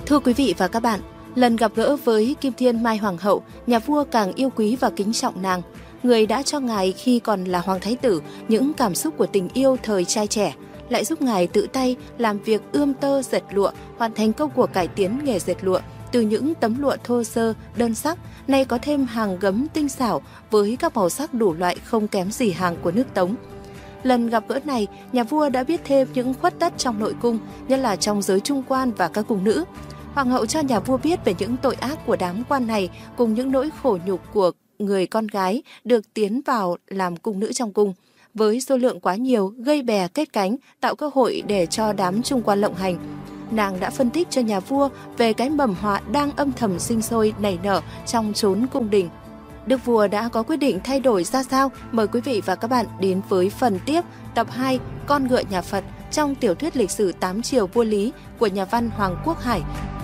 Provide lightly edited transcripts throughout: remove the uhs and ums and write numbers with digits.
Thưa quý vị và các bạn, lần gặp gỡ với Kim Thiên Mai Hoàng hậu, nhà vua càng yêu quý và kính trọng nàng. Người đã cho ngài khi còn là hoàng thái tử những cảm xúc của tình yêu thời trai trẻ, lại giúp ngài tự tay làm việc ươm tơ dệt lụa, hoàn thành công cuộc cải tiến nghề dệt lụa. Từ những tấm lụa thô sơ, đơn sắc, nay có thêm hàng gấm tinh xảo với các màu sắc đủ loại không kém gì hàng của nước Tống. Lần gặp gỡ này, nhà vua đã biết thêm những khuất tất trong nội cung, nhất là trong giới trung quan và các cung nữ. Hoàng hậu cho nhà vua biết về những tội ác của đám quan này cùng những nỗi khổ nhục của người con gái được tiến vào làm cung nữ trong cung. Với số lượng quá nhiều, gây bè kết cánh, tạo cơ hội để cho đám trung quan lộng hành. Nàng đã phân tích cho nhà vua về cái mầm họa đang âm thầm sinh sôi nảy nở trong chốn cung đình. Đức vua đã có quyết định thay đổi ra sao? Mời quý vị và các bạn đến với phần tiếp tập 2 Con ngựa nhà Phật trong tiểu thuyết lịch sử 8 triều vua Lý của nhà văn Hoàng Quốc Hải.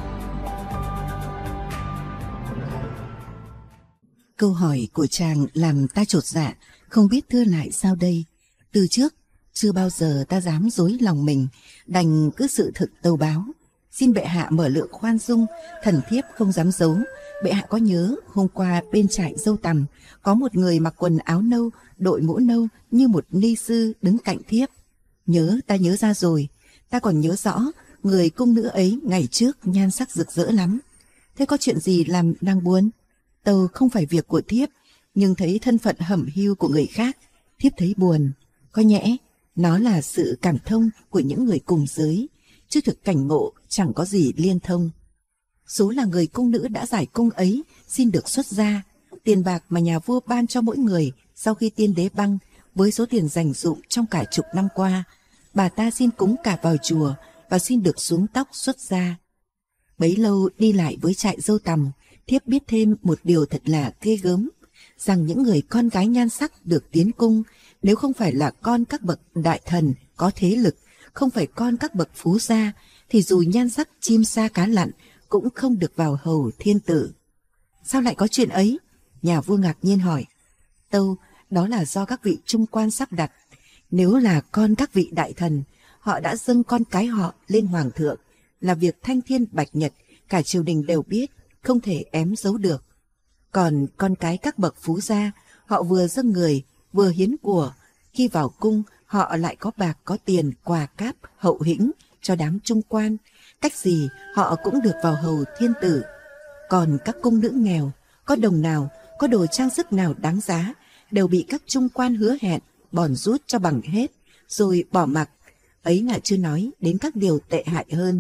Câu hỏi của chàng làm ta chột dạ, không biết thưa lại sao đây. Từ trước, chưa bao giờ ta dám dối lòng mình, đành cứ sự thực tâu báo. Xin bệ hạ mở lượng khoan dung, thần thiếp không dám giấu. Bệ hạ có nhớ hôm qua bên trại Dâu Tằm, có một người mặc quần áo nâu, đội mũ nâu như một ni sư đứng cạnh thiếp. Ta nhớ ra rồi, ta còn nhớ rõ người cung nữ ấy ngày trước nhan sắc rực rỡ lắm. Thế có chuyện gì làm nàng buồn? Tâu không phải việc của thiếp, nhưng thấy thân phận hẩm hiu của người khác, thiếp thấy buồn. Có nhẽ nó là sự cảm thông của những người cùng giới, chứ thực cảnh ngộ chẳng có gì liên thông. Số là người cung nữ đã giải cung ấy xin được xuất gia. Tiền bạc mà nhà vua ban cho mỗi người sau khi tiên đế băng, với số tiền dành dụm trong cả chục năm qua, bà ta xin cúng cả vào chùa và xin được xuống tóc xuất gia. Bấy lâu đi lại với trại Dâu Tằm, thiếp biết thêm một điều thật là ghê gớm, rằng những người con gái nhan sắc được tiến cung, nếu không phải là con các bậc đại thần có thế lực, không phải con các bậc phú gia, thì dù nhan sắc chim sa cá lặn cũng không được vào hầu thiên tử. Sao lại có chuyện ấy? Nhà vua ngạc nhiên hỏi. Tâu, đó là do các vị trung quan sắp đặt. Nếu là con các vị đại thần, họ đã dâng con cái họ lên hoàng thượng, là việc thanh thiên bạch nhật, cả triều đình đều biết, không thể ém giấu được. Còn con cái các bậc phú gia, họ vừa dâng người, vừa hiến của, khi vào cung họ lại có bạc có tiền quà cáp hậu hĩnh cho đám trung quan, cách gì họ cũng được vào hầu thiên tử. Còn các cung nữ nghèo, có đồng nào, có đồ trang sức nào đáng giá, đều bị các trung quan hứa hẹn bòn rút cho bằng hết, rồi bỏ mặc. Ấy là chưa nói đến các điều tệ hại hơn.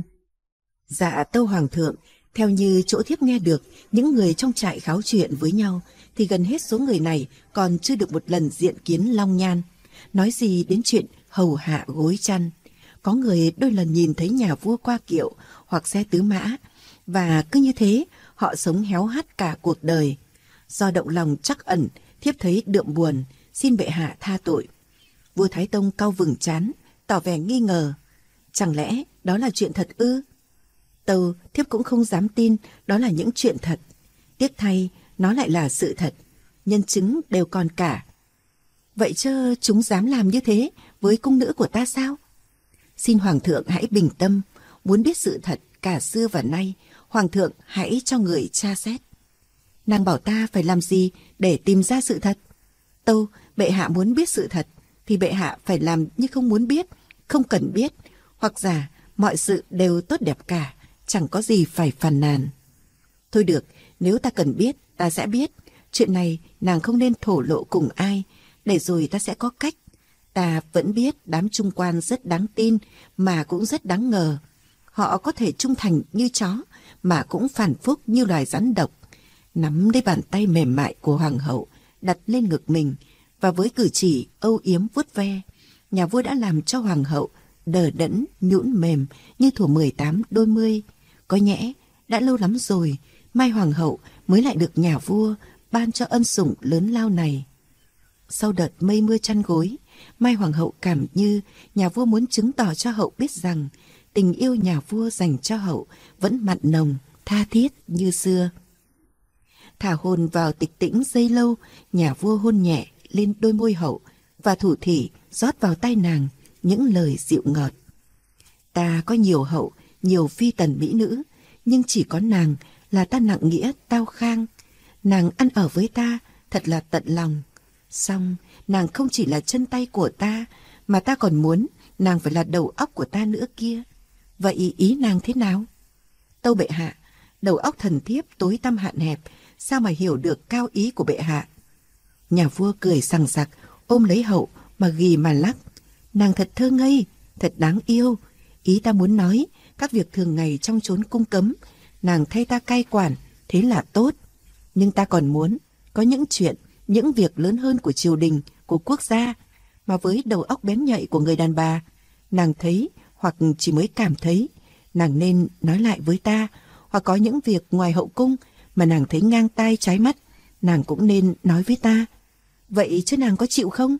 Dạ tâu hoàng thượng, theo như chỗ thiếp nghe được, những người trong trại kháo chuyện với nhau, thì gần hết số người này còn chưa được một lần diện kiến long nhan. Nói gì đến chuyện hầu hạ gối chăn. Có người đôi lần nhìn thấy nhà vua qua kiệu hoặc xe tứ mã, và cứ như thế họ sống héo hắt cả cuộc đời. Do động lòng trắc ẩn, thiếp thấy đượm buồn, xin bệ hạ tha tội. Vua Thái Tông cau vừng trán, tỏ vẻ nghi ngờ. Chẳng lẽ đó là chuyện thật ư? Tâu, thiếp cũng không dám tin đó là những chuyện thật. Tiếc thay, nó lại là sự thật. Nhân chứng đều còn cả. Vậy chớ chúng dám làm như thế với cung nữ của ta sao? Xin hoàng thượng hãy bình tâm. Muốn biết sự thật cả xưa và nay, hoàng thượng hãy cho người tra xét. Nàng bảo ta phải làm gì để tìm ra sự thật? Tâu, bệ hạ muốn biết sự thật thì bệ hạ phải làm như không muốn biết, không cần biết, hoặc giả mọi sự đều tốt đẹp cả, chẳng có gì phải phàn nàn. Thôi được, nếu ta cần biết, ta sẽ biết. Chuyện này nàng không nên thổ lộ cùng ai, để rồi ta sẽ có cách. Ta vẫn biết đám trung quan rất đáng tin, mà cũng rất đáng ngờ. Họ có thể trung thành như chó, mà cũng phản phúc như loài rắn độc. Nắm lấy bàn tay mềm mại của hoàng hậu, đặt lên ngực mình, và với cử chỉ âu yếm vuốt ve, nhà vua đã làm cho hoàng hậu đờ đẫn, nhũn mềm như thuở 18 đôi mươi. Có nhẽ đã lâu lắm rồi Mai hoàng hậu mới lại được nhà vua ban cho ân sủng lớn lao này. Sau đợt mây mưa chăn gối, Mai hoàng hậu cảm như nhà vua muốn chứng tỏ cho hậu biết rằng tình yêu nhà vua dành cho hậu vẫn mặn nồng, tha thiết như xưa. Thả hồn vào tịch tĩnh giây lâu, nhà vua hôn nhẹ lên đôi môi hậu và thủ thỉ rót vào tai nàng những lời dịu ngọt. Ta có nhiều hậu, nhiều phi tần mỹ nữ, nhưng chỉ có nàng là ta nặng nghĩa tao khang. Nàng ăn ở với ta thật là tận lòng. Xong nàng không chỉ là chân tay của ta, mà ta còn muốn nàng phải là đầu óc của ta nữa kia. Vậy ý nàng thế nào? Tâu bệ hạ, đầu óc thần thiếp tối tăm hạn hẹp, sao mà hiểu được cao ý của bệ hạ? Nhà vua cười sằng sặc, ôm lấy hậu mà ghì mà lắc. Nàng thật thơ ngây, thật đáng yêu. Ý ta muốn nói, các việc thường ngày trong chốn cung cấm, nàng thay ta cai quản, thế là tốt. Nhưng ta còn muốn có những chuyện, những việc lớn hơn của triều đình, của quốc gia, mà với đầu óc bén nhạy của người đàn bà, nàng thấy hoặc chỉ mới cảm thấy, nàng nên nói lại với ta. Hoặc có những việc ngoài hậu cung mà nàng thấy ngang tai trái mắt, nàng cũng nên nói với ta. Vậy chứ nàng có chịu không?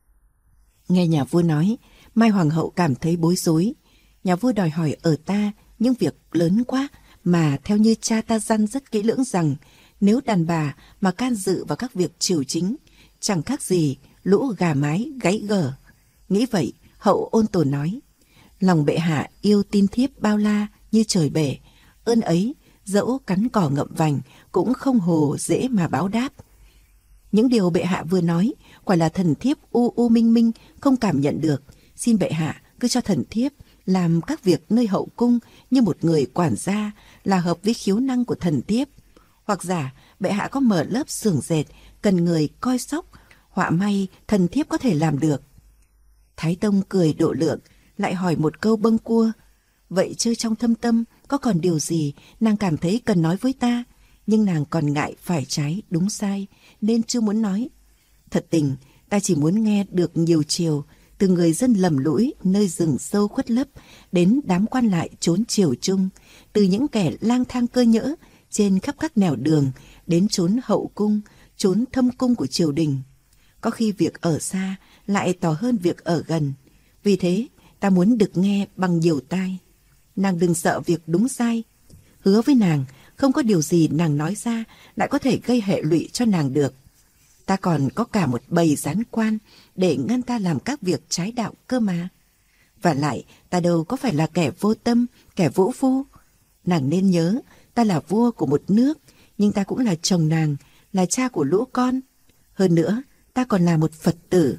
Nghe nhà vua nói, Mai Hoàng hậu cảm thấy bối rối. Nhà vua đòi hỏi ở ta những việc lớn quá, mà theo như cha ta dặn rất kỹ lưỡng rằng nếu đàn bà mà can dự vào các việc triều chính, chẳng khác gì lũ gà mái gáy gở. Nghĩ vậy, hậu ôn tồn nói: lòng bệ hạ yêu tin thiếp bao la như trời bể, ơn ấy dẫu cắn cỏ ngậm vành cũng không hồ dễ mà báo đáp. Những điều bệ hạ vừa nói quả là thần thiếp u minh minh không cảm nhận được. Xin bệ hạ cứ cho thần thiếp làm các việc nơi hậu cung như một người quản gia, là hợp với khiếu năng của thần thiếp. Hoặc giả bệ hạ có mở lớp xưởng dệt, cần người coi sóc, họa may thần thiếp có thể làm được. Thái Tông cười độ lượng, lại hỏi một câu bâng cua: vậy chứ trong thâm tâm có còn điều gì nàng cảm thấy cần nói với ta, nhưng nàng còn ngại phải trái đúng sai nên chưa muốn nói? Thật tình ta chỉ muốn nghe được nhiều chiều, từ người dân lầm lũi nơi rừng sâu khuất lấp đến đám quan lại trốn triều chung, từ những kẻ lang thang cơ nhỡ trên khắp các nẻo đường đến chốn hậu cung, chốn thâm cung của triều đình. Có khi việc ở xa lại tỏ hơn việc ở gần, vì thế ta muốn được nghe bằng nhiều tai. Nàng đừng sợ việc đúng sai. Hứa với nàng, không có điều gì nàng nói ra lại có thể gây hệ lụy cho nàng được. Ta còn có cả một bầy gián quan để ngăn ta làm các việc trái đạo cơ mà. Và lại ta đâu có phải là kẻ vô tâm, kẻ vũ phu. Nàng nên nhớ, ta là vua của một nước, nhưng ta cũng là chồng nàng, là cha của lũ con. Hơn nữa, ta còn là một Phật tử.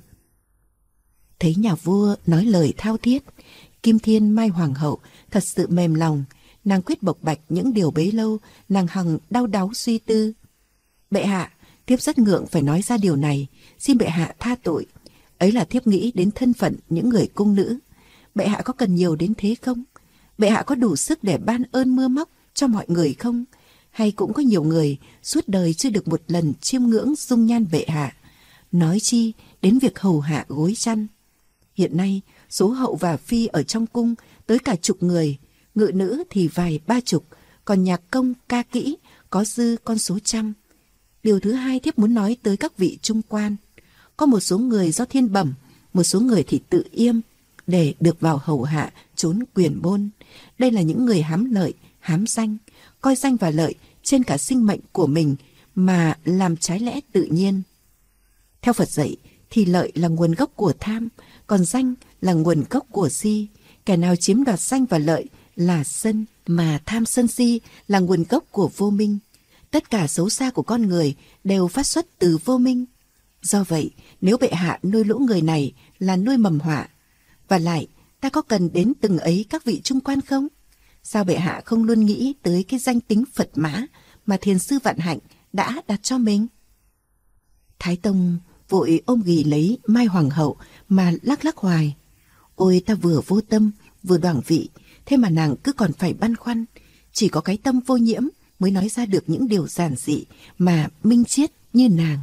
Thấy nhà vua nói lời thao thiết, Kim Thiên Mai Hoàng hậu thật sự mềm lòng. Nàng quyết bộc bạch những điều bấy lâu nàng hằng đau đáu suy tư. Bệ hạ, thiếp rất ngượng phải nói ra điều này, xin bệ hạ tha tội. Ấy là thiếp nghĩ đến thân phận những người cung nữ. Bệ hạ có cần nhiều đến thế không? Bệ hạ có đủ sức để ban ơn mưa móc cho mọi người không? Hay cũng có nhiều người suốt đời chưa được một lần chiêm ngưỡng dung nhan bệ hạ, nói chi đến việc hầu hạ gối chăn. Hiện nay số hậu và phi ở trong cung tới cả chục người, ngự nữ thì vài ba chục, còn nhạc công ca kỹ có dư con số trăm. Điều thứ hai thiếp muốn nói tới các vị trung quan. Có một số người do thiên bẩm, một số người thì tự yêm để được vào hầu hạ trốn quyền môn. Đây là những người hám lợi, hám danh, coi danh và lợi trên cả sinh mệnh của mình mà làm trái lẽ tự nhiên. Theo Phật dạy thì lợi là nguồn gốc của tham, còn danh là nguồn gốc của si. Kẻ nào chiếm đoạt danh và lợi là sân, mà tham sân si là nguồn gốc của vô minh. Tất cả xấu xa của con người đều phát xuất từ vô minh. Do vậy, nếu bệ hạ nuôi lũ người này là nuôi mầm họa. Và lại, ta có cần đến từng ấy các vị trung quan không? Sao bệ hạ không luôn nghĩ tới cái danh tính Phật mã mà thiền sư Vạn Hạnh đã đặt cho mình? Thái Tông vội ôm ghì lấy Mai Hoàng hậu mà lắc lắc hoài. Ôi, ta vừa vô tâm vừa đoảng vị, thế mà nàng cứ còn phải băn khoăn. Chỉ có cái tâm vô nhiễm mới nói ra được những điều giản dị mà minh triết như nàng.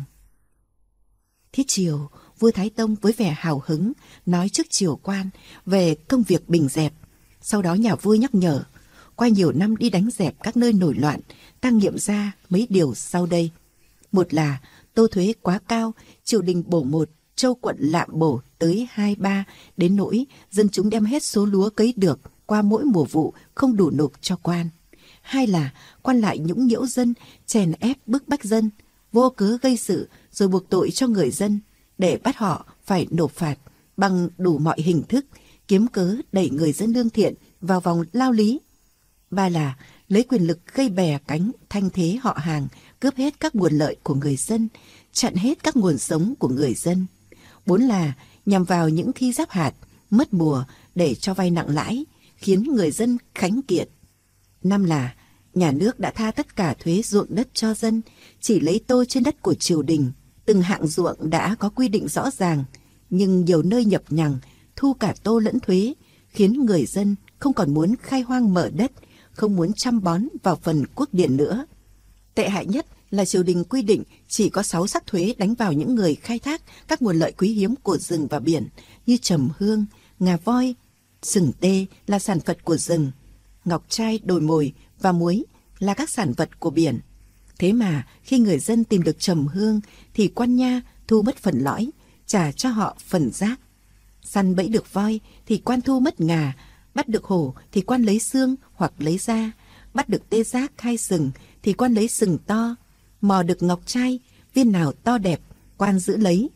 Thiết chiều, vua Thái Tông với vẻ hào hứng nói trước triều quan về công việc bình dẹp. Sau đó nhà vua nhắc nhở, qua nhiều năm đi đánh dẹp các nơi nổi loạn, ta nghiệm ra mấy điều sau đây. Một là tô thuế quá cao, triều đình bổ một, châu quận lạm bổ tới 2-3, đến nỗi dân chúng đem hết số lúa cấy được qua mỗi mùa vụ không đủ nộp cho quan. Hai là quan lại nhũng nhiễu dân, chèn ép bức bách dân, vô cớ gây sự rồi buộc tội cho người dân, để bắt họ phải nộp phạt bằng đủ mọi hình thức, kiếm cớ đẩy người dân lương thiện vào vòng lao lý. Ba là lấy quyền lực gây bè cánh thanh thế họ hàng, cướp hết các nguồn lợi của người dân, chặn hết các nguồn sống của người dân. 4 là nhằm vào những khi giáp hạt, mất mùa để cho vay nặng lãi, khiến người dân khánh kiệt. 5 là nhà nước đã tha tất cả thuế ruộng đất cho dân, chỉ lấy tô trên đất của triều đình. Từng hạng ruộng đã có quy định rõ ràng, nhưng nhiều nơi nhập nhằng, thu cả tô lẫn thuế, khiến người dân không còn muốn khai hoang mở đất, không muốn chăm bón vào phần quốc điển nữa. Tệ hại nhất là triều đình quy định chỉ có 6 sắc thuế đánh vào những người khai thác các nguồn lợi quý hiếm của rừng và biển như trầm hương, ngà voi, sừng tê là sản vật của rừng, ngọc trai, đồi mồi và muối là các sản vật của biển. Thế mà khi người dân tìm được trầm hương thì quan nha thu mất phần lõi, trả cho họ phần rác. Săn bẫy được voi thì quan thu mất ngà, bắt được hổ thì quan lấy xương hoặc lấy da, bắt được tê giác hay sừng thì quan lấy sừng to, mò được ngọc trai, viên nào to đẹp, quan giữ lấy.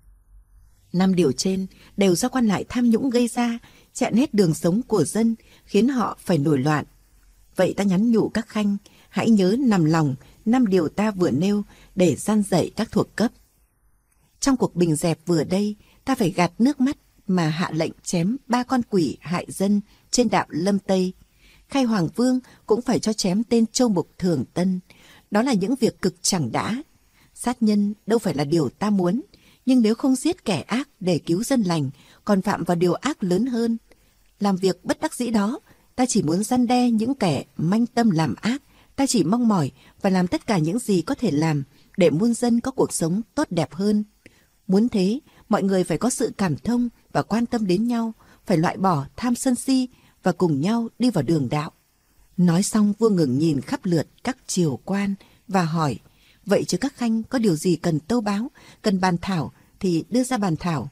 5 điều trên đều do quan lại tham nhũng gây ra, chặn hết đường sống của dân, khiến họ phải nổi loạn. Vậy ta nhắn nhủ các khanh, hãy nhớ nằm lòng 5 điều ta vừa nêu để gian dạy các thuộc cấp. Trong cuộc bình dẹp vừa đây, ta phải gạt nước mắt mà hạ lệnh chém 3 con quỷ hại dân trên đạm Lâm Tây. Khai Hoàng Vương cũng phải cho chém tên Châu Mục Thường Tân. Đó là những việc cực chẳng đã. Sát nhân đâu phải là điều ta muốn, nhưng nếu không giết kẻ ác để cứu dân lành, còn phạm vào điều ác lớn hơn. Làm việc bất đắc dĩ đó, ta chỉ muốn răn đe những kẻ manh tâm làm ác. Ta chỉ mong mỏi và làm tất cả những gì có thể làm để muôn dân có cuộc sống tốt đẹp hơn. Muốn thế, mọi người phải có sự cảm thông và quan tâm đến nhau, phải loại bỏ tham sân si và cùng nhau đi vào đường đạo. Nói xong, vua ngừng nhìn khắp lượt các triều quan và hỏi, vậy chứ các khanh có điều gì cần tâu báo, cần bàn thảo thì đưa ra bàn thảo.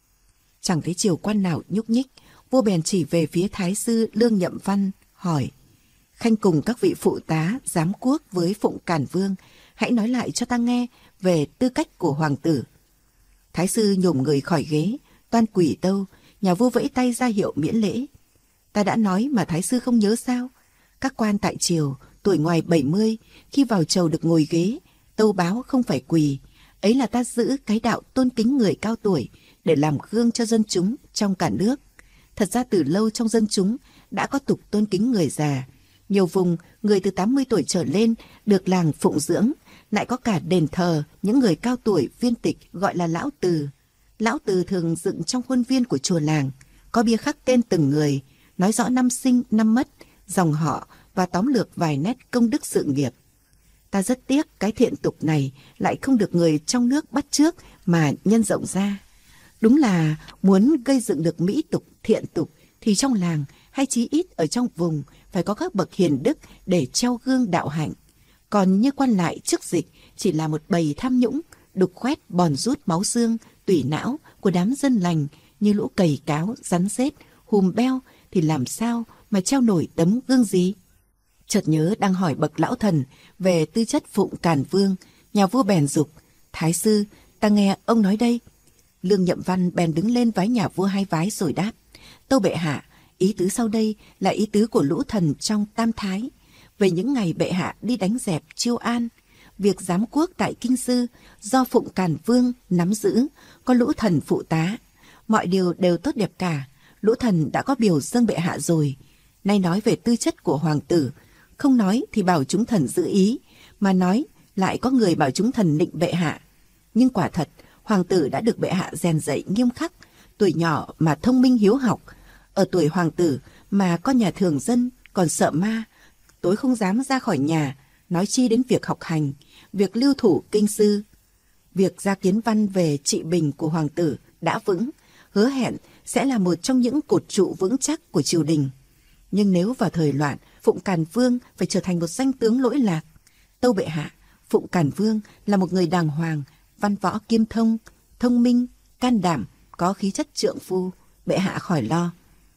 Chẳng thấy triều quan nào nhúc nhích, vua bèn chỉ về phía thái sư Lương Nhậm Văn, hỏi, khanh cùng các vị phụ tá giám quốc với Phụng Càn Vương, hãy nói lại cho ta nghe về tư cách của hoàng tử. Thái sư nhổm người khỏi ghế, toan quỳ tâu, nhà vua vẫy tay ra hiệu miễn lễ. Ta đã nói mà thái sư không nhớ sao? Các quan tại triều, tuổi ngoài 70, khi vào chầu được ngồi ghế, tâu báo không phải quỳ. Ấy là ta giữ cái đạo tôn kính người cao tuổi để làm gương cho dân chúng trong cả nước. Thật ra từ lâu trong dân chúng đã có tục tôn kính người già. Nhiều vùng, người từ 80 tuổi trở lên được làng phụng dưỡng, lại có cả đền thờ những người cao tuổi viên tịch gọi là lão từ. Lão từ thường dựng trong khuôn viên của chùa làng, có bia khắc tên từng người, nói rõ năm sinh, năm mất, dòng họ và tóm lược vài nét công đức sự nghiệp. Ta rất tiếc cái thiện tục này lại không được người trong nước bắt chước mà nhân rộng ra. Đúng là muốn gây dựng được mỹ tục, thiện tục thì trong làng hay chí ít ở trong vùng phải có các bậc hiền đức để treo gương đạo hạnh. Còn như quan lại chức dịch chỉ là một bầy tham nhũng, đục khoét bòn rút máu xương, tủy não của đám dân lành như lũ cầy cáo, rắn rết, hùm beo thì làm sao mà treo nổi tấm gương gì? Chợt nhớ đang hỏi bậc lão thần về tư chất Phụng Càn Vương, nhà vua bèn giục, thái sư, ta nghe ông nói đây. Lương Nhậm Văn bèn đứng lên vái nhà vua 2 vái rồi đáp, tâu bệ hạ, ý tứ sau đây là ý tứ của lũ thần trong Tam Thái. Về những ngày bệ hạ đi đánh dẹp Chiêu An, việc giám quốc tại Kinh Sư do Phụng Càn Vương nắm giữ, có lũ thần phụ tá. Mọi điều đều tốt đẹp cả, lũ thần đã có biểu dâng bệ hạ rồi. Nay nói về tư chất của hoàng tử, không nói thì bảo chúng thần giữ ý, mà nói lại có người bảo chúng thần nịnh bệ hạ. Nhưng quả thật, hoàng tử đã được bệ hạ rèn dạy nghiêm khắc, tuổi nhỏ mà thông minh hiếu học. Ở tuổi hoàng tử mà con nhà thường dân còn sợ ma, tối không dám ra khỏi nhà, nói chi đến việc học hành, việc lưu thủ kinh sư. Việc ra kiến văn về trị bình của hoàng tử đã vững, hứa hẹn sẽ là một trong những cột trụ vững chắc của triều đình. Nhưng nếu vào thời loạn, Phụng Càn Vương phải trở thành một danh tướng lỗi lạc. Tâu bệ hạ, Phụng Càn Vương là một người đàng hoàng, văn võ kiêm thông, thông minh, can đảm, có khí chất trượng phu. Bệ hạ khỏi lo.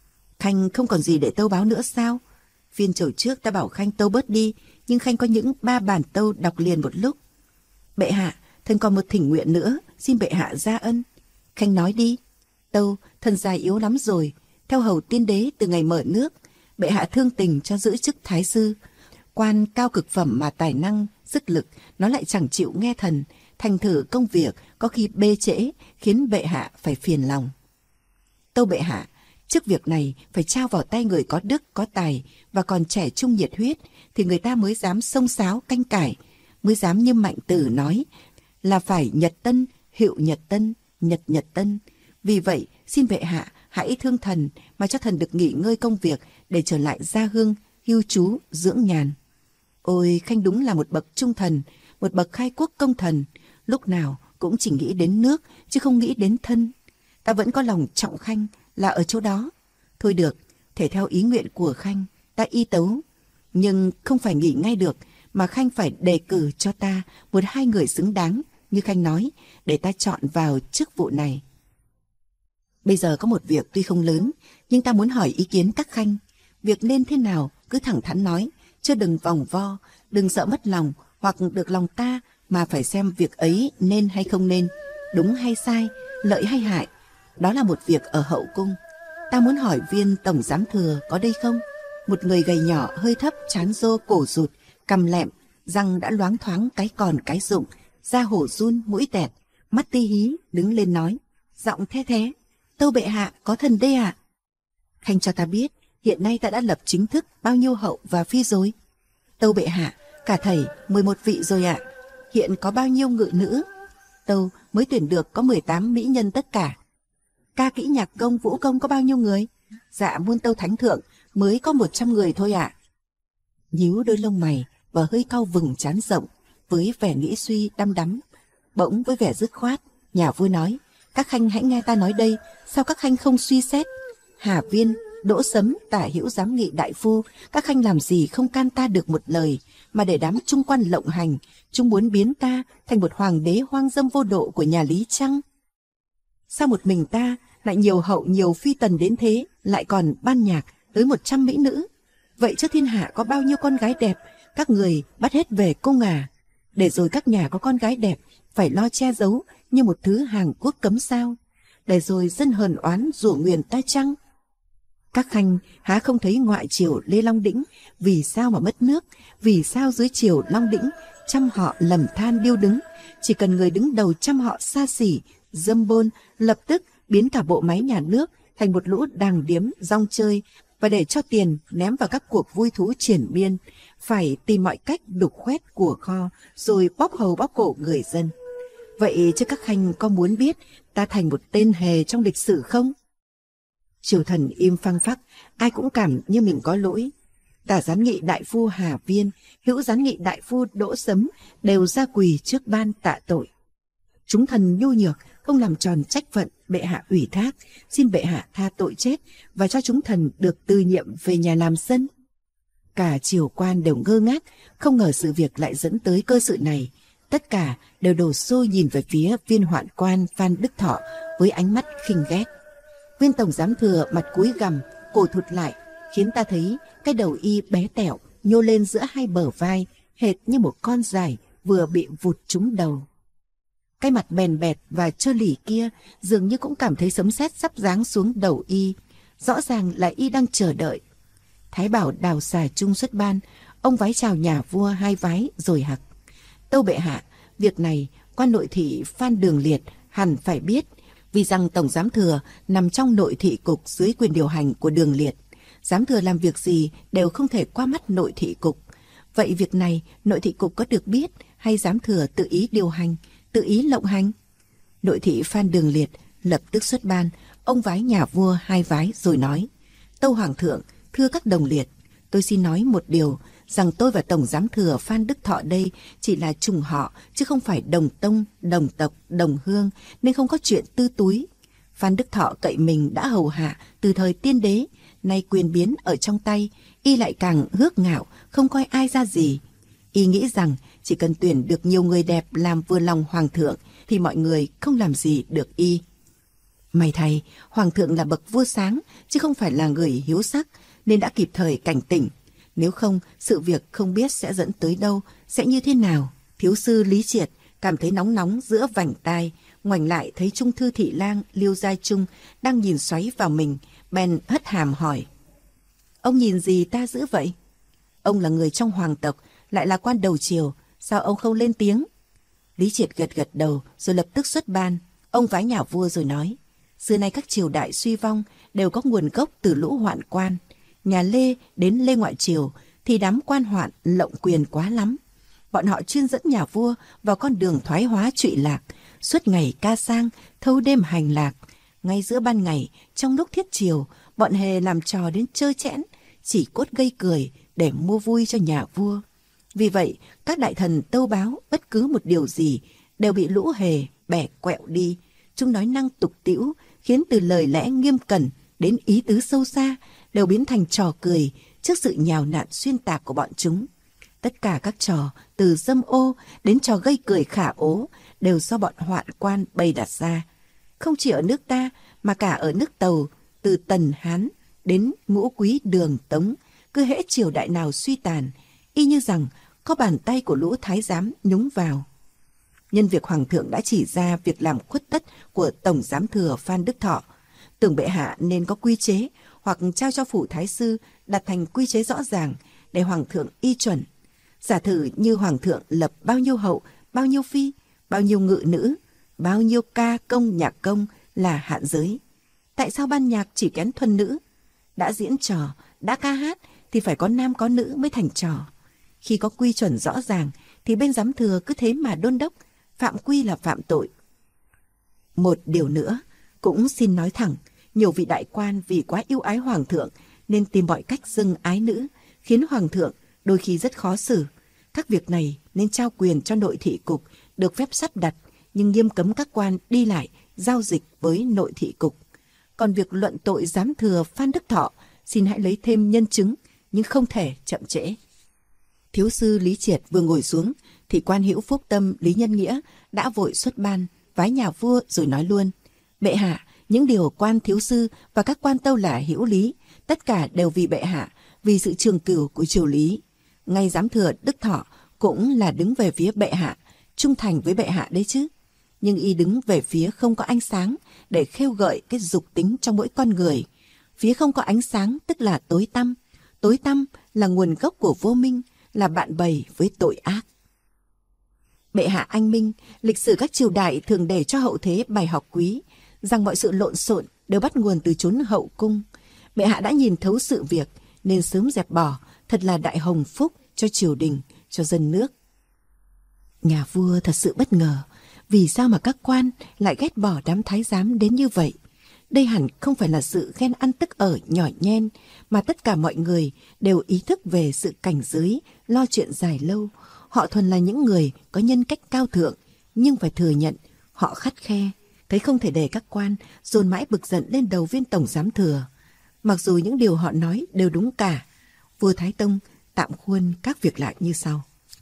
Khanh không còn gì để tâu báo nữa sao? Phiên chầu trước ta bảo Khanh tâu bớt đi, nhưng Khanh có những 3 bản tâu đọc liền một lúc. Bệ hạ, thần còn một thỉnh nguyện nữa, xin bệ hạ gia ân. Khanh nói đi. Tâu, thần già yếu lắm rồi, theo hầu tiên đế từ ngày mở nước, bệ hạ thương tình cho giữ chức thái sư. Quan cao cực phẩm mà tài năng, sức lực nó lại chẳng chịu nghe thần, thành thử công việc có khi bê trễ, khiến bệ hạ phải phiền lòng. Tâu bệ hạ, trước việc này phải trao vào tay người có đức, có tài và còn trẻ trung nhiệt huyết, thì người ta mới dám xông xáo canh cải, mới dám như Mạnh Tử nói là phải nhật tân, hiệu nhật tân, nhật nhật tân. Vì vậy, xin bệ hạ hãy thương thần mà cho thần được nghỉ ngơi công việc để trở lại gia hương, hưu trú, dưỡng nhàn. Ôi, Khanh đúng là một bậc trung thần, một bậc khai quốc công thần, lúc nào cũng chỉ nghĩ đến nước chứ không nghĩ đến thân. Ta vẫn có lòng trọng Khanh là ở chỗ đó. Thôi được, thể theo ý nguyện của Khanh, ta y tấu. Nhưng không phải nghỉ ngay được, mà Khanh phải đề cử cho ta một hai người xứng đáng, như Khanh nói, để ta chọn vào chức vụ này. Bây giờ có một việc tuy không lớn, nhưng ta muốn hỏi ý kiến các Khanh. Việc nên thế nào cứ thẳng thắn nói, chứ đừng vòng vo, đừng sợ mất lòng hoặc được lòng ta, mà phải xem việc ấy nên hay không nên, đúng hay sai, lợi hay hại. Đó là một việc ở hậu cung. Ta muốn hỏi viên tổng giám thừa có đây không? Một người gầy nhỏ, hơi thấp, trán rô, cổ rụt, cằm lẹm, răng đã loáng thoáng cái còn cái rụng, da hổ run, mũi tẹt, mắt ti hí, đứng lên nói, giọng the thế: Tâu bệ hạ, có thần đây ạ. Khanh cho ta biết, hiện nay ta đã lập chính thức bao nhiêu hậu và phi rồi? Tâu bệ hạ, cả thảy 11 vị rồi ạ. Hiện có bao nhiêu ngự nữ? Tâu mới tuyển được có 18 mỹ nhân tất cả. Ca kỹ nhạc công, vũ công có bao nhiêu người? Dạ muôn tâu thánh thượng mới có 100 người thôi ạ. Nhíu đôi lông mày và hơi cau vừng trán rộng, với vẻ nghĩ suy đăm đắm. Bỗng với vẻ dứt khoát, nhà vua nói: các Khanh hãy nghe ta nói đây, sao các Khanh không suy xét? Hà Viên, Đỗ Sấm, Tả Hữu giám nghị đại phu, các Khanh làm gì không can ta được một lời, mà để đám trung quan lộng hành, chúng muốn biến ta thành một hoàng đế hoang dâm vô độ của nhà Lý chăng? Sao một mình ta lại nhiều hậu nhiều phi tần đến thế, lại còn ban nhạc tới 100 mỹ nữ? Vậy chứ thiên hạ có bao nhiêu con gái đẹp, các người bắt hết về cung à? Để rồi các nhà có con gái đẹp phải lo che giấu như một thứ hàng quốc cấm sao? Để rồi dân hờn oán rủa nguyền ta chăng? Các Khanh há không thấy ngoại triều Lê Long Đĩnh vì sao mà mất nước, vì sao dưới triều Long Đĩnh trăm họ lầm than điêu đứng, chỉ cần người đứng đầu trăm họ xa xỉ dâm bôn, lập tức biến cả bộ máy nhà nước thành một lũ đàng điếm rong chơi, và để cho tiền ném vào các cuộc vui thú triển miên, phải tìm mọi cách đục khoét của kho rồi bóp hầu bóp cổ người dân. Vậy chứ các Khanh có muốn biết ta thành một tên hề trong lịch sử không? Triều thần im phăng phắc, ai cũng cảm như mình có lỗi. Tả giám nghị đại phu Hà Viên, hữu giám nghị đại phu Đỗ Sấm đều ra quỳ trước ban tạ tội. Chúng thần nhu nhược, không làm tròn trách phận bệ hạ ủy thác, xin bệ hạ tha tội chết và cho chúng thần được từ nhiệm về nhà làm dân. Cả triều quan đều ngơ ngác, không ngờ sự việc lại dẫn tới cơ sự này. Tất cả đều đổ xô nhìn về phía viên hoạn quan Phan Đức Thọ với ánh mắt khinh ghét. Viên tổng giám thừa mặt cúi gằm, cổ thụt lại, khiến ta thấy cái đầu y bé tẹo nhô lên giữa hai bờ vai, hệt như một con giài vừa bị vụt trúng đầu. Cái mặt bèn bẹt và trơ lì kia dường như cũng cảm thấy sấm sét sắp giáng xuống đầu y. Rõ ràng là y đang chờ đợi. Thái bảo Đào Xà Trung xuất ban, ông vái chào nhà vua hai vái rồi hặc: Tâu bệ hạ, việc này quan nội thị Phan Đường Liệt hẳn phải biết, vì rằng tổng giám thừa nằm trong nội thị cục dưới quyền điều hành của Đường Liệt. Giám thừa làm việc gì đều không thể qua mắt nội thị cục. Vậy việc này nội thị cục có được biết, hay giám thừa tự ý điều hành, tự ý lộng hành? Nội thị Phan Đường Liệt lập tức xuất ban, ông vái nhà vua hai vái rồi nói: Tâu hoàng thượng, thưa các đồng liệt, tôi xin nói một điều, rằng tôi và tổng giám thừa Phan Đức Thọ đây chỉ là trùng họ, chứ không phải đồng tông, đồng tộc, đồng hương, nên không có chuyện tư túi. Phan Đức Thọ cậy mình đã hầu hạ từ thời tiên đế, nay quyền biến ở trong tay, y lại càng hước ngạo, không coi ai ra gì. Y nghĩ rằng chỉ cần tuyển được nhiều người đẹp làm vừa lòng hoàng thượng thì mọi người không làm gì được y. May thay, hoàng thượng là bậc vua sáng chứ không phải là người hiếu sắc, nên đã kịp thời cảnh tỉnh. Nếu không, sự việc không biết sẽ dẫn tới đâu, sẽ như thế nào. Thiếu sư Lý Triệt cảm thấy nóng nóng giữa vành tai, ngoảnh lại thấy Trung thư thị lang Liêu Giai Trung đang nhìn xoáy vào mình, bèn hất hàm hỏi: Ông nhìn gì ta dữ vậy? Ông là người trong hoàng tộc, lại là quan đầu triều, sao ông không lên tiếng? Lý Triệt gật gật đầu rồi lập tức xuất ban. Ông vái nhà vua rồi nói: xưa nay các triều đại suy vong đều có nguồn gốc từ lũ hoạn quan. Nhà Lê đến Lê Ngoại Triều thì đám quan hoạn lộng quyền quá lắm. Bọn họ chuyên dẫn nhà vua vào con đường thoái hóa trụy lạc, suốt ngày ca sang, thâu đêm hành lạc. Ngay giữa ban ngày, trong lúc thiết triều, bọn hề làm trò đến trơ trẽn, chỉ cốt gây cười để mua vui cho nhà vua. Vì vậy, các đại thần tâu báo bất cứ một điều gì đều bị lũ hề bẻ quẹo đi. Chúng nói năng tục tĩu, khiến từ lời lẽ nghiêm cẩn đến ý tứ sâu xa đều biến thành trò cười trước sự nhào nặn xuyên tạc của bọn chúng. Tất cả các trò từ dâm ô đến trò gây cười khả ố đều do bọn hoạn quan bày đặt ra. Không chỉ ở nước ta mà cả ở nước Tàu, từ Tần Hán đến Ngũ Quý Đường Tống, cứ hễ triều đại nào suy tàn, y như rằng có bàn tay của lũ thái giám nhúng vào. Nhân việc hoàng thượng đã chỉ ra việc làm khuất tất của tổng giám thừa Phan Đức Thọ, tưởng bệ hạ nên có quy chế hoặc trao cho phủ thái sư đặt thành quy chế rõ ràng để hoàng thượng y chuẩn. Giả thử như hoàng thượng lập bao nhiêu hậu, bao nhiêu phi, bao nhiêu ngự nữ, bao nhiêu ca công nhạc công là hạn giới. Tại sao ban nhạc chỉ kén thuần nữ? Đã diễn trò, đã ca hát thì phải có nam có nữ mới thành trò. Khi có quy chuẩn rõ ràng thì bên giám thừa cứ thế mà đôn đốc, phạm quy là phạm tội. Một điều nữa, cũng xin nói thẳng, nhiều vị đại quan vì quá yêu ái hoàng thượng nên tìm mọi cách dâng ái nữ, khiến hoàng thượng đôi khi rất khó xử. Các việc này nên trao quyền cho nội thị cục được phép sắp đặt, nhưng nghiêm cấm các quan đi lại, giao dịch với nội thị cục. Còn việc luận tội giám thừa Phan Đức Thọ, xin hãy lấy thêm nhân chứng, nhưng không thể chậm trễ. Thiếu sư Lý Triệt vừa ngồi xuống, thì quan hữu phúc tâm Lý Nhân Nghĩa đã vội xuất ban, vái nhà vua rồi nói luôn: bệ hạ, những điều quan thiếu sư và các quan tâu là hữu lý, tất cả đều vì bệ hạ, vì sự trường cửu của triều Lý. Ngay giám thừa Đức Thọ cũng là đứng về phía bệ hạ, trung thành với bệ hạ đấy chứ. Nhưng y đứng về phía không có ánh sáng để khêu gợi cái dục tính trong mỗi con người. Phía không có ánh sáng tức là tối tăm. Tối tăm là nguồn gốc của vô minh, là bạn bầy với tội ác. Bệ hạ anh minh, lịch sử các triều đại thường để cho hậu thế bài học quý, rằng mọi sự lộn xộn đều bắt nguồn từ chốn hậu cung. Bệ hạ đã nhìn thấu sự việc nên sớm dẹp bỏ, thật là đại hồng phúc cho triều đình, cho dân nước. Nhà vua thật sự bất ngờ, vì sao mà các quan lại ghét bỏ đám thái giám đến như vậy? Đây hẳn không phải là sự ghen ăn tức ở nhỏ nhen, mà tất cả mọi người đều ý thức về sự cảnh giới, lo chuyện dài lâu. Họ thuần là những người có nhân cách cao thượng, nhưng phải thừa nhận họ khắt khe, thấy không thể để các quan dồn mãi bực giận lên đầu viên tổng giám thừa. Mặc dù những điều họ nói đều đúng cả, vua Thái Tông tạm khuôn các việc lại như sau: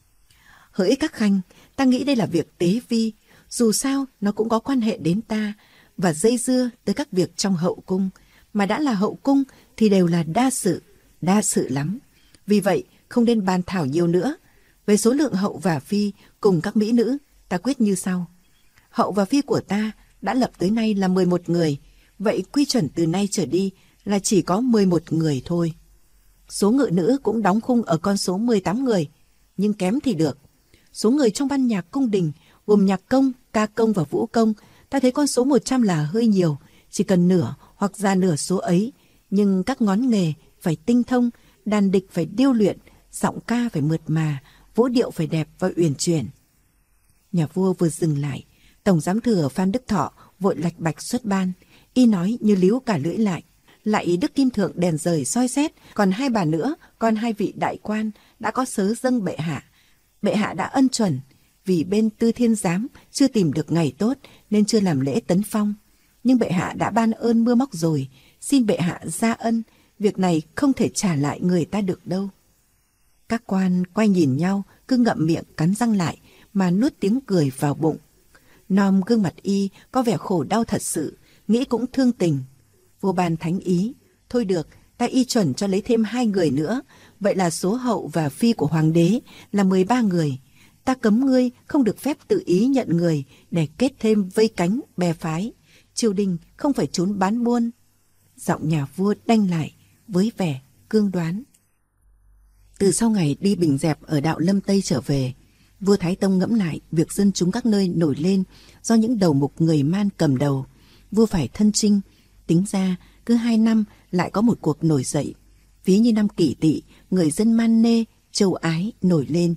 hỡi các khanh, ta nghĩ đây là việc tế vi, dù sao nó cũng có quan hệ đến ta và dây dưa tới các việc trong hậu cung, mà đã là hậu cung thì đều là đa sự lắm. Vì vậy không nên bàn thảo nhiều nữa. Về số lượng hậu và phi cùng các mỹ nữ, ta quyết như sau: hậu và phi của ta đã lập tới nay là 11 người, vậy quy chuẩn từ nay trở đi là chỉ có 11 người thôi. Số ngự nữ cũng đóng khung ở con số 18 người, nhưng kém thì được. Số người trong ban nhạc cung đình gồm nhạc công, ca công và vũ công, ta thấy con số 100 là hơi nhiều, chỉ cần nửa hoặc ra nửa số ấy. Nhưng các ngón nghề phải tinh thông, đàn địch phải điêu luyện, giọng ca phải mượt mà, vũ điệu phải đẹp và uyển chuyển. Nhà vua vừa dừng lại, tổng giám thừa Phan Đức Thọ vội lạch bạch xuất ban. Y nói như líu cả lưỡi lại Đức Kim Thượng đèn rời soi xét, còn hai bà nữa, còn hai vị đại quan đã có sớ dâng bệ hạ. Bệ hạ đã ân chuẩn, vì bên Tư Thiên Giám chưa tìm được ngày tốt nên chưa làm lễ tấn phong. Nhưng bệ hạ đã ban ơn mưa móc rồi, xin bệ hạ gia ân, việc này không thể trả lại người ta được đâu. Các quan quay nhìn nhau, cứ ngậm miệng cắn răng lại mà nuốt tiếng cười vào bụng. Nom gương mặt y có vẻ khổ đau thật sự, nghĩ cũng thương tình. Vua ban thánh ý: thôi được, ta y chuẩn cho lấy thêm 2 người nữa, vậy là số hậu và phi của hoàng đế là 13 người. Ta cấm ngươi không được phép tự ý nhận người để kết thêm vây cánh bè phái. Triều đình không phải trốn bán buôn. Giọng nhà vua đanh lại với vẻ cương đoán. Từ sau ngày đi bình dẹp ở đạo Lâm Tây trở về, vua Thái Tông ngẫm lại việc dân chúng các nơi nổi lên do những đầu mục người Man cầm đầu. Vua phải thân chinh, tính ra cứ 2 năm lại có một cuộc nổi dậy. Ví như năm Kỷ Tỵ, người dân Man Nê, Châu Ái nổi lên.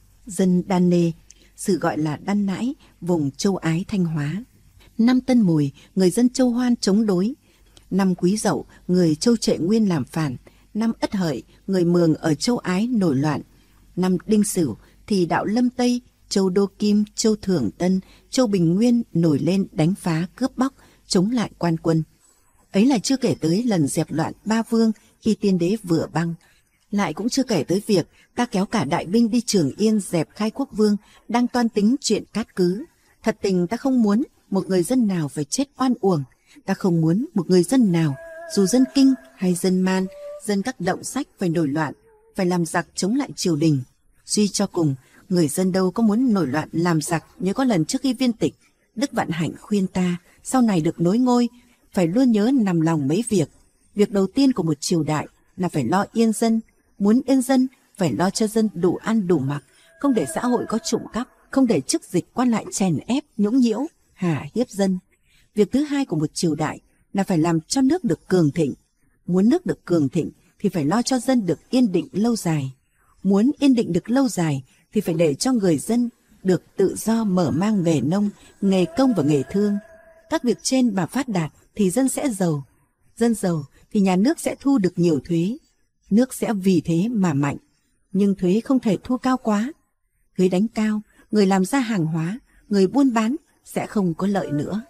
Dân Đan Nê, sự gọi là Đan Nãi, vùng Châu Ái Thanh Hóa. Năm Tân Mùi, người dân Châu Hoan chống đối. Năm Quý Dậu, người Châu Trệ Nguyên làm phản. Năm Ất Hợi, người Mường ở Châu Ái nổi loạn. Năm Đinh Sửu thì đạo Lâm Tây, Châu Đô Kim, Châu Thưởng Tân, Châu Bình Nguyên nổi lên đánh phá cướp bóc, chống lại quan quân. Ấy là chưa kể tới lần dẹp loạn Ba Vương khi tiên đế vừa băng. Lại cũng chưa kể tới việc ta kéo cả đại binh đi Trường Yên dẹp Khai Quốc Vương đang toan tính chuyện cát cứ. Thật tình ta không muốn một người dân nào phải chết oan uổng. Ta không muốn một người dân nào, dù dân Kinh hay dân Man, dân các động sách phải nổi loạn, phải làm giặc chống lại triều đình. Suy cho cùng, người dân đâu có muốn nổi loạn làm giặc như có lần trước khi viên tịch. Đức Vạn Hạnh khuyên ta, sau này được nối ngôi, phải luôn nhớ nằm lòng mấy việc. Việc đầu tiên của một triều đại là phải lo yên dân. Muốn yên dân, phải lo cho dân đủ ăn đủ mặc, không để xã hội có trộm cắp, không để chức dịch quan lại chèn ép, nhũng nhiễu, hà hiếp dân. Việc thứ hai của một triều đại là phải làm cho nước được cường thịnh. Muốn nước được cường thịnh thì phải lo cho dân được yên định lâu dài. Muốn yên định được lâu dài thì phải để cho người dân được tự do mở mang nghề nông, nghề công và nghề thương. Các việc trên mà phát đạt thì dân sẽ giàu. Dân giàu thì nhà nước sẽ thu được nhiều thuế. Nước sẽ vì thế mà mạnh. Nhưng thuế không thể thu cao quá. Thuế đánh cao, người làm ra hàng hóa, người buôn bán sẽ không có lợi nữa.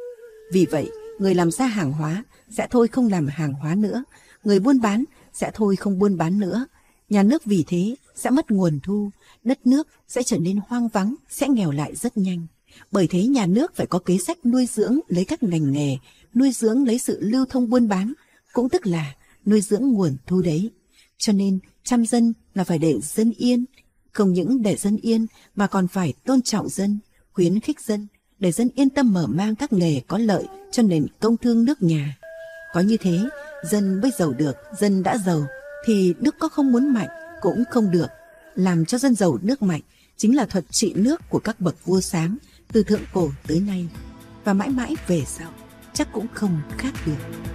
Vì vậy, người làm ra hàng hóa sẽ thôi không làm hàng hóa nữa. Người buôn bán sẽ thôi không buôn bán nữa. Nhà nước vì thế sẽ mất nguồn thu. Đất nước sẽ trở nên hoang vắng, sẽ nghèo lại rất nhanh. Bởi thế nhà nước phải có kế sách nuôi dưỡng lấy các ngành nghề, nuôi dưỡng lấy sự lưu thông buôn bán, cũng tức là nuôi dưỡng nguồn thu đấy. Cho nên chăm dân là phải để dân yên. Không những để dân yên mà còn phải tôn trọng dân, khuyến khích dân, để dân yên tâm mở mang các nghề có lợi cho nền công thương nước nhà. Có như thế, dân mới giàu được. Dân đã giàu thì nước có không muốn mạnh cũng không được. Làm cho dân giàu nước mạnh chính là thuật trị nước của các bậc vua sáng từ thượng cổ tới nay, và mãi mãi về sau chắc cũng không khác được.